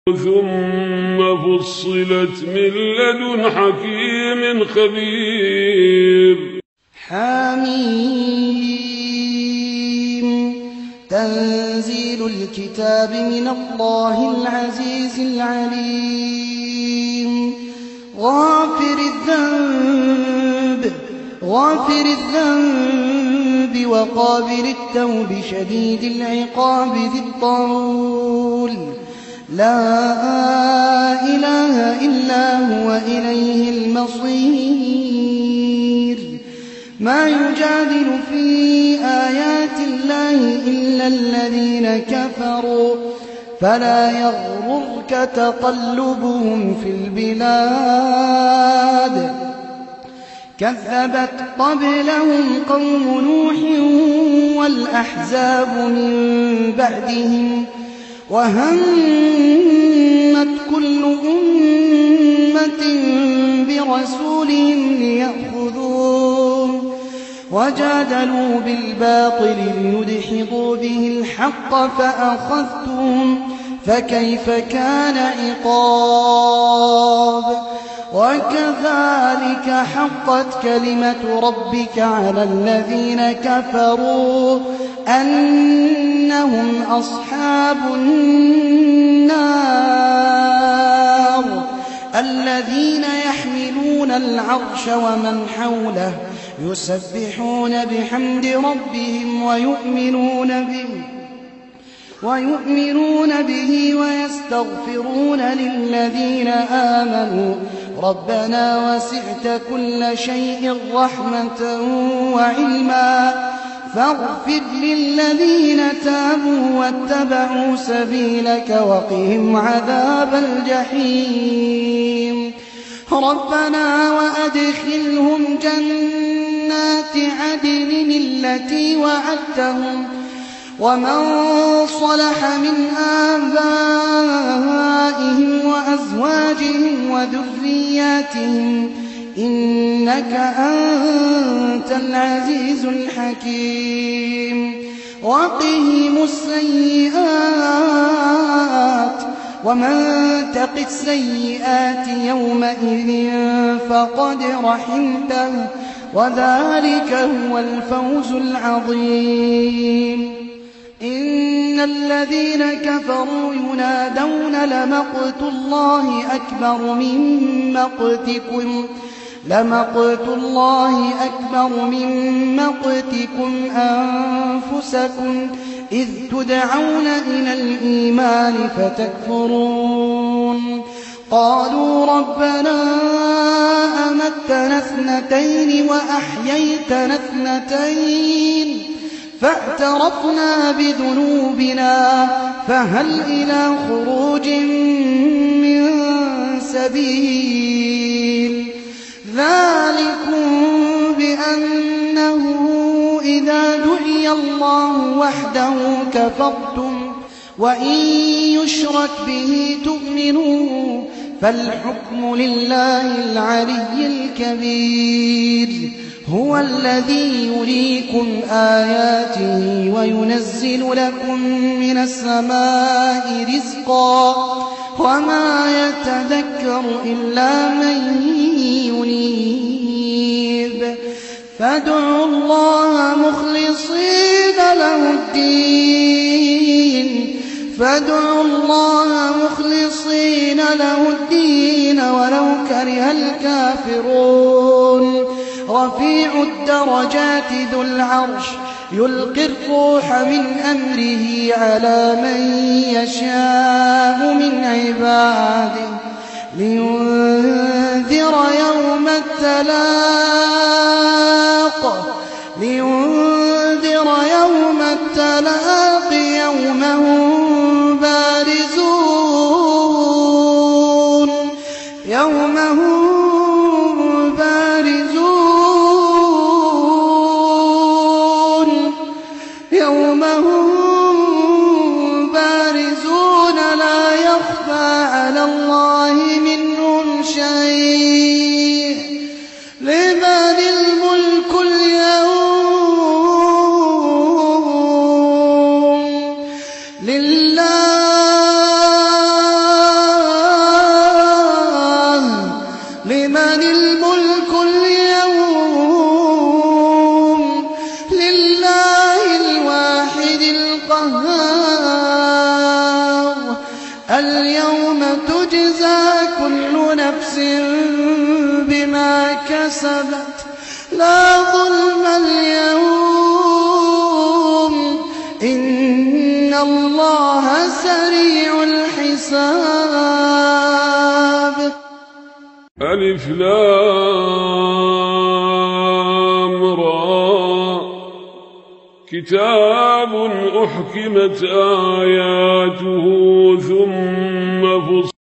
ثم فصلت من لدن حكيم خبير. حميم. تنزيل الكتاب من الله العزيز العليم. غافر الذنب وقابل التوب شديد العقاب ذي الطول. لا إله إلا هو إليه المصير. ما يجادل في آيات الله إلا الذين كفروا فلا يغررك تقلبهم في البلاد. كذبت قبلهم قوم نوح والأحزاب من بعدهم وهمت كل أمة برسولهم ليأخذوه وجادلوا بالباطل ليدحضوا به الحق فأخذتهم فكيف كان عقاب. وكذلك حقت كلمة ربك على الذين كفروا أنهم أصحاب النار الذين يحملون العرش ومن حوله يسبحون بحمد ربهم ويؤمنون به ويستغفرون للذين آمنوا ربنا وسعت كل شيء رحمة وعلما فاغفر للذين تابوا واتبعوا سبيلك وقهم عذاب الجحيم. ربنا وأدخلهم جنات عدن التي وعدتهم ومن صلح من آبائهم وأزواجهم وذرياتهم إنك أنت العزيز الحكيم. وقهم السيئات ومن تق السيئات يومئذ فقد رحمته وذلك هو الفوز العظيم. إن الذين كفروا ينادون لمقت الله أكبر من مقتكم أنفسكم إذ تدعون إلى الإيمان فتكفرون. قالوا ربنا أمتنا اثنتين وأحييتنا اثنتين فاعترفنا بذنوبنا فهل إلى خروج من سبيل. ذلكم بأنه إذا دعي الله وحده كفرتم وإن يشرك به تؤمنوا فالحكم لله العلي الكبير. هو الذي يريكم آياته وينزل لكم من السماء رزقا وما يتذكر إلا من ينيب. فادعوا الله مخلصين له الدين ولو كره الكافرون. رفيع الدرجات ذو العرش يلقي الروح من أمره على من يشاء من عباده لينذر يوم التلاق يوم هم بارزون لا يخفى على الله منهم شيء. لمن الملك اليوم لله القهار اليوم تجزى كل نفس بما كسبت لا ظلم اليوم إن الله سريع الحساب. ألف لام را كتاب أحكمت آياته ثم فصلت